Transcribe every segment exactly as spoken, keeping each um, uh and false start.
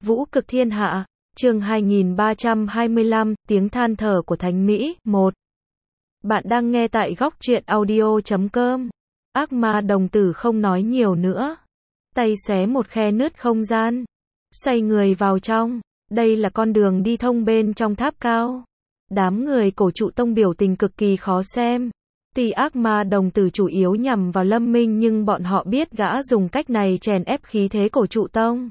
Vũ cực thiên hạ, chương hai nghìn ba trăm hai mươi lăm, tiếng than thở của Thánh Mỹ, một. Bạn đang nghe tại góc truyện audio chấm com. Ác ma đồng tử không nói nhiều nữa. Tay xé một khe nứt không gian. Xoay người vào trong. Đây là con đường đi thông bên trong tháp cao. Đám người Cổ Trụ Tông biểu tình cực kỳ khó xem. Tuy ác ma đồng tử chủ yếu nhằm vào Lâm Minh nhưng bọn họ biết gã dùng cách này chèn ép khí thế Cổ Trụ Tông.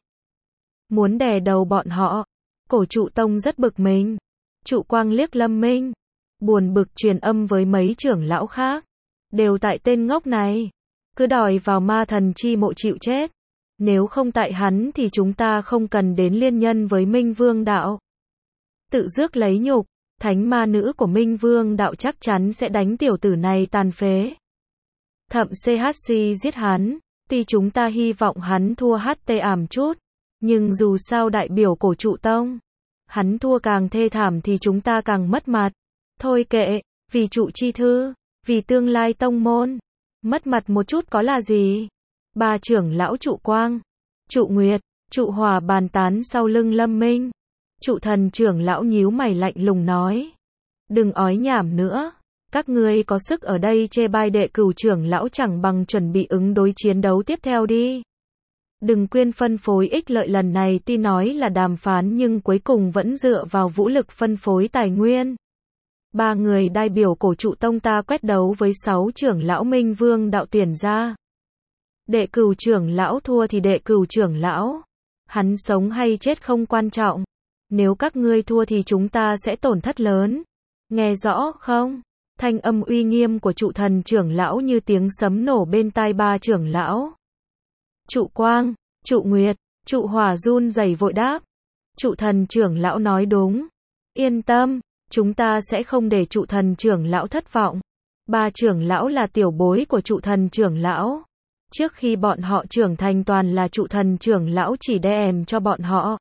Muốn đè đầu bọn họ. Cổ Trụ Tông rất bực mình. Trụ Quang liếc Lâm Minh. Buồn bực truyền âm với mấy trưởng lão khác. Đều tại tên ngốc này. Cứ đòi vào ma thần chi mộ chịu chết. Nếu không tại hắn thì chúng ta không cần đến liên nhân với Minh Vương Đạo. Tự rước lấy nhục. Thánh ma nữ của Minh Vương Đạo chắc chắn sẽ đánh tiểu tử này tàn phế. Thậm chê giết hắn. Tuy chúng ta hy vọng hắn thua hát tê ảm chút. Nhưng dù sao đại biểu Cổ Trụ Tông. Hắn thua càng thê thảm thì chúng ta càng mất mặt. Thôi kệ, vì trụ chi thư, vì tương lai tông môn. Mất mặt một chút có là gì? Ba trưởng lão Trụ Quang, Trụ Nguyệt, Trụ Hòa bàn tán sau lưng Lâm Minh. Trụ Thần trưởng lão nhíu mày lạnh lùng nói. Đừng ói nhảm nữa. Các ngươi có sức ở đây chê bai đệ cửu trưởng lão chẳng bằng chuẩn bị ứng đối chiến đấu tiếp theo đi. Đừng quên phân phối ích lợi lần này tuy nói là đàm phán nhưng cuối cùng vẫn dựa vào vũ lực phân phối tài nguyên. Ba người đại biểu Cổ Trụ Tông ta quyết đấu với sáu trưởng lão Minh Vương Đạo tuyển ra. Đệ cửu trưởng lão thua thì đệ cửu trưởng lão. Hắn sống hay chết không quan trọng. Nếu các ngươi thua thì chúng ta sẽ tổn thất lớn. Nghe rõ không? Thanh âm uy nghiêm của Trụ Thần trưởng lão như tiếng sấm nổ bên tai ba trưởng lão. Trụ Quang, Trụ Nguyệt, Trụ Hỏa run rẩy vội đáp. Trụ Thần trưởng lão nói đúng. Yên tâm, chúng ta sẽ không để Trụ Thần trưởng lão thất vọng. Ba trưởng lão là tiểu bối của Trụ Thần trưởng lão. Trước khi bọn họ trưởng thành toàn là Trụ Thần trưởng lão chỉ đè ẻm cho bọn họ.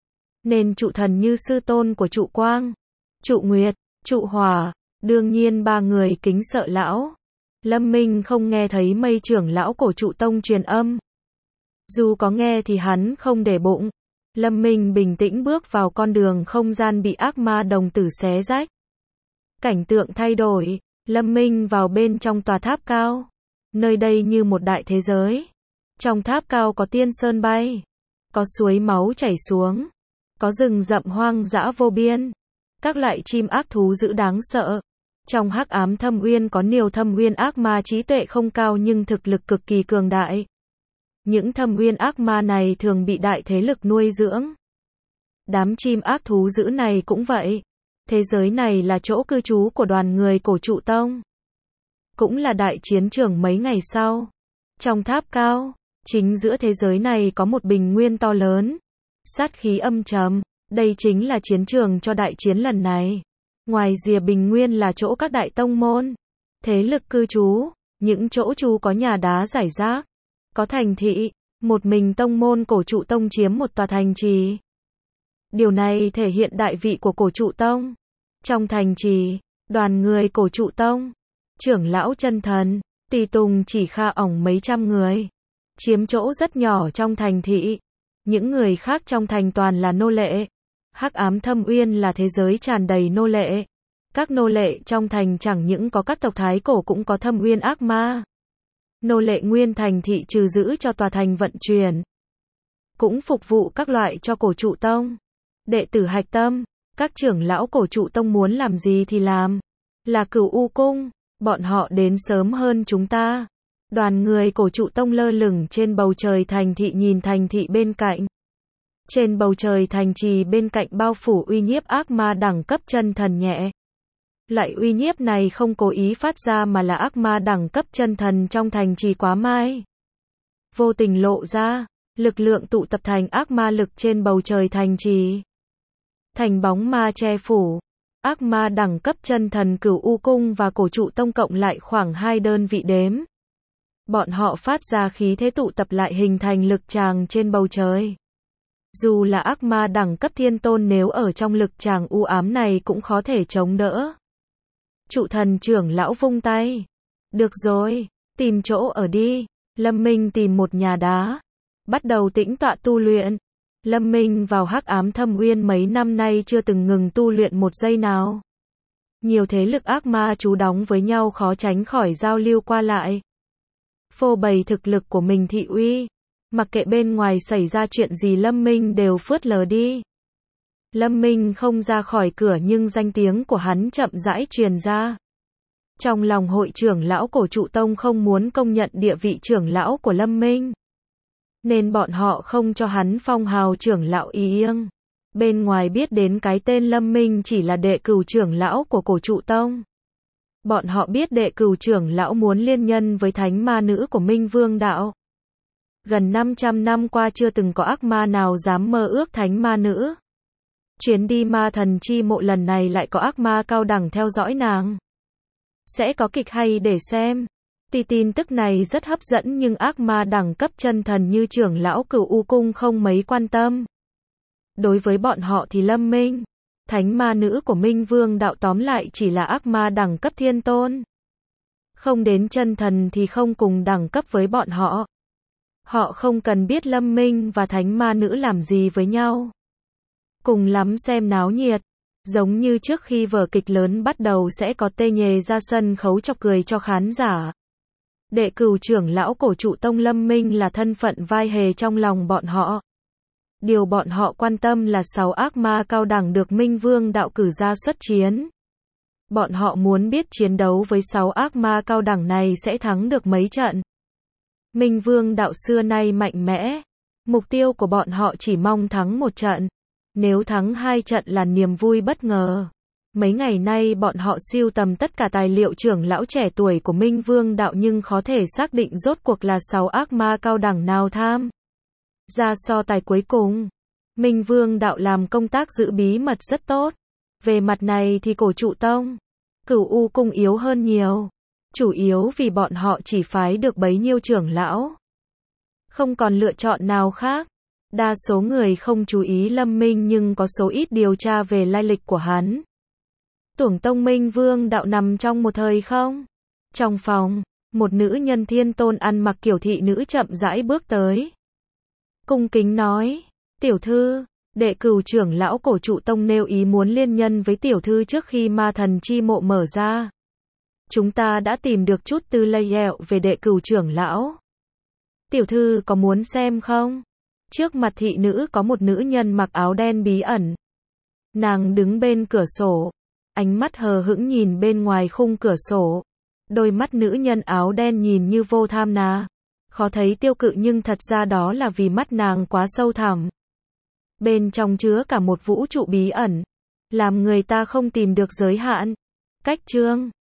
Nên Trụ Thần như sư tôn của Trụ Quang, Trụ Nguyệt, Trụ Hỏa, đương nhiên ba người kính sợ lão. Lâm Minh không nghe thấy mây trưởng lão Cổ Trụ Tông truyền âm. Dù có nghe thì hắn không để bụng. Lâm Minh bình tĩnh bước vào con đường không gian bị ác ma đồng tử xé rách. Cảnh tượng thay đổi, Lâm Minh vào bên trong tòa tháp cao. Nơi đây như một đại thế giới. Trong tháp cao có tiên sơn bay, có suối máu chảy xuống, có rừng rậm hoang dã vô biên, các loại chim ác thú dữ đáng sợ. Trong hắc ám thâm uyên có nhiều thâm uyên ác ma trí tuệ không cao nhưng thực lực cực kỳ cường đại. Những thâm uyên ác ma này thường bị đại thế lực nuôi dưỡng. Đám chim ác thú dữ này cũng vậy. Thế giới này là chỗ cư trú của đoàn người Cổ Trụ Tông. Cũng là đại chiến trường mấy ngày sau. Trong tháp cao, chính giữa thế giới này có một bình nguyên to lớn. Sát khí âm trầm, đây chính là chiến trường cho đại chiến lần này. Ngoài rìa bình nguyên là chỗ các đại tông môn, thế lực cư trú, những chỗ trú có nhà đá rải rác. Có thành thị, một mình tông môn Cổ Trụ Tông chiếm một tòa thành trì. Điều này thể hiện đại vị của Cổ Trụ Tông. Trong thành trì, đoàn người Cổ Trụ Tông, trưởng lão chân thần, tùy tùng chỉ kha ỏng mấy trăm người, chiếm chỗ rất nhỏ trong thành thị. Những người khác trong thành toàn là nô lệ. Hắc ám thâm uyên là thế giới tràn đầy nô lệ. Các nô lệ trong thành chẳng những có các tộc thái cổ cũng có thâm uyên ác ma. Nô lệ nguyên thành thị trừ giữ cho tòa thành vận chuyển, cũng phục vụ các loại cho Cổ Trụ Tông. Đệ tử hạch tâm, các trưởng lão Cổ Trụ Tông muốn làm gì thì làm. Là Cửu U Cung, bọn họ đến sớm hơn chúng ta. Đoàn người Cổ Trụ Tông lơ lửng trên bầu trời thành thị nhìn thành thị bên cạnh. Trên bầu trời thành trì bên cạnh bao phủ uy nhiếp ác ma đẳng cấp chân thần nhẹ. Loại uy nhiếp này không cố ý phát ra mà là ác ma đẳng cấp chân thần trong thành trì quá mai. Vô tình lộ ra, lực lượng tụ tập thành ác ma lực trên bầu trời thành trì. Thành bóng ma che phủ. Ác ma đẳng cấp chân thần Cửu U Cung và Cổ Trụ Tông cộng lại khoảng hai đơn vị đếm. Bọn họ phát ra khí thế tụ tập lại hình thành lực tràng trên bầu trời. Dù là ác ma đẳng cấp thiên tôn nếu ở trong lực tràng u ám này cũng khó thể chống đỡ. Trụ Thần trưởng lão vung tay. Được rồi, tìm chỗ ở đi. Lâm Minh tìm một nhà đá. Bắt đầu tĩnh tọa tu luyện. Lâm Minh vào hắc ám thâm uyên mấy năm nay chưa từng ngừng tu luyện một giây nào. Nhiều thế lực ác ma trú đóng với nhau khó tránh khỏi giao lưu qua lại. Phô bày thực lực của mình thị uy. Mặc kệ bên ngoài xảy ra chuyện gì Lâm Minh đều phớt lờ đi. Lâm Minh không ra khỏi cửa nhưng danh tiếng của hắn chậm rãi truyền ra. Trong lòng hội trưởng lão Cổ Trụ Tông không muốn công nhận địa vị trưởng lão của Lâm Minh. Nên bọn họ không cho hắn phong hào trưởng lão y yêng. Bên ngoài biết đến cái tên Lâm Minh chỉ là đệ cửu trưởng lão của Cổ Trụ Tông. Bọn họ biết đệ cửu trưởng lão muốn liên nhân với thánh ma nữ của Minh Vương Đạo. Gần năm trăm năm qua chưa từng có ác ma nào dám mơ ước thánh ma nữ. Chuyến đi ma thần chi mộ lần này lại có ác ma cao đẳng theo dõi nàng. Sẽ có kịch hay để xem. Thì tin tức này rất hấp dẫn nhưng ác ma đẳng cấp chân thần như trưởng lão Cửu U Cung không mấy quan tâm. Đối với bọn họ thì Lâm Minh, thánh ma nữ của Minh Vương Đạo tóm lại chỉ là ác ma đẳng cấp thiên tôn. Không đến chân thần thì không cùng đẳng cấp với bọn họ. Họ không cần biết Lâm Minh và thánh ma nữ làm gì với nhau. Cùng lắm xem náo nhiệt. Giống như trước khi vở kịch lớn bắt đầu sẽ có tê nhề ra sân khấu chọc cười cho khán giả. Đệ cửu trưởng lão Cổ Trụ Tông Lâm Minh là thân phận vai hề trong lòng bọn họ. Điều bọn họ quan tâm là sáu ác ma cao đẳng được Minh Vương Đạo cử ra xuất chiến. Bọn họ muốn biết chiến đấu với sáu ác ma cao đẳng này sẽ thắng được mấy trận. Minh Vương Đạo xưa nay mạnh mẽ. Mục tiêu của bọn họ chỉ mong thắng một trận. Nếu thắng hai trận là niềm vui bất ngờ. Mấy ngày nay bọn họ sưu tầm tất cả tài liệu trưởng lão trẻ tuổi của Minh Vương Đạo nhưng khó thể xác định rốt cuộc là sáu ác ma cao đẳng nào tham ra so tài cuối cùng. Minh Vương Đạo làm công tác giữ bí mật rất tốt. Về mặt này thì Cổ Trụ Tông, Cửu U Cung yếu hơn nhiều. Chủ yếu vì bọn họ chỉ phái được bấy nhiêu trưởng lão. Không còn lựa chọn nào khác. Đa số người không chú ý Lâm Minh nhưng có số ít điều tra về lai lịch của hắn. Tưởng Tông Minh Vương Đạo nằm trong một thời không. Trong phòng, một nữ nhân thiên tôn ăn mặc kiểu thị nữ chậm rãi bước tới. Cung kính nói, tiểu thư, đệ cửu trưởng lão Cổ Trụ Tông nêu ý muốn liên nhân với tiểu thư trước khi ma thần chi mộ mở ra. Chúng ta đã tìm được chút tư liệu về đệ cửu trưởng lão. Tiểu thư có muốn xem không? Trước mặt thị nữ có một nữ nhân mặc áo đen bí ẩn. Nàng đứng bên cửa sổ. Ánh mắt hờ hững nhìn bên ngoài khung cửa sổ. Đôi mắt nữ nhân áo đen nhìn như vô tham nà. Khó thấy tiêu cự nhưng thật ra đó là vì mắt nàng quá sâu thẳm. Bên trong chứa cả một vũ trụ bí ẩn. Làm người ta không tìm được giới hạn. Cách chương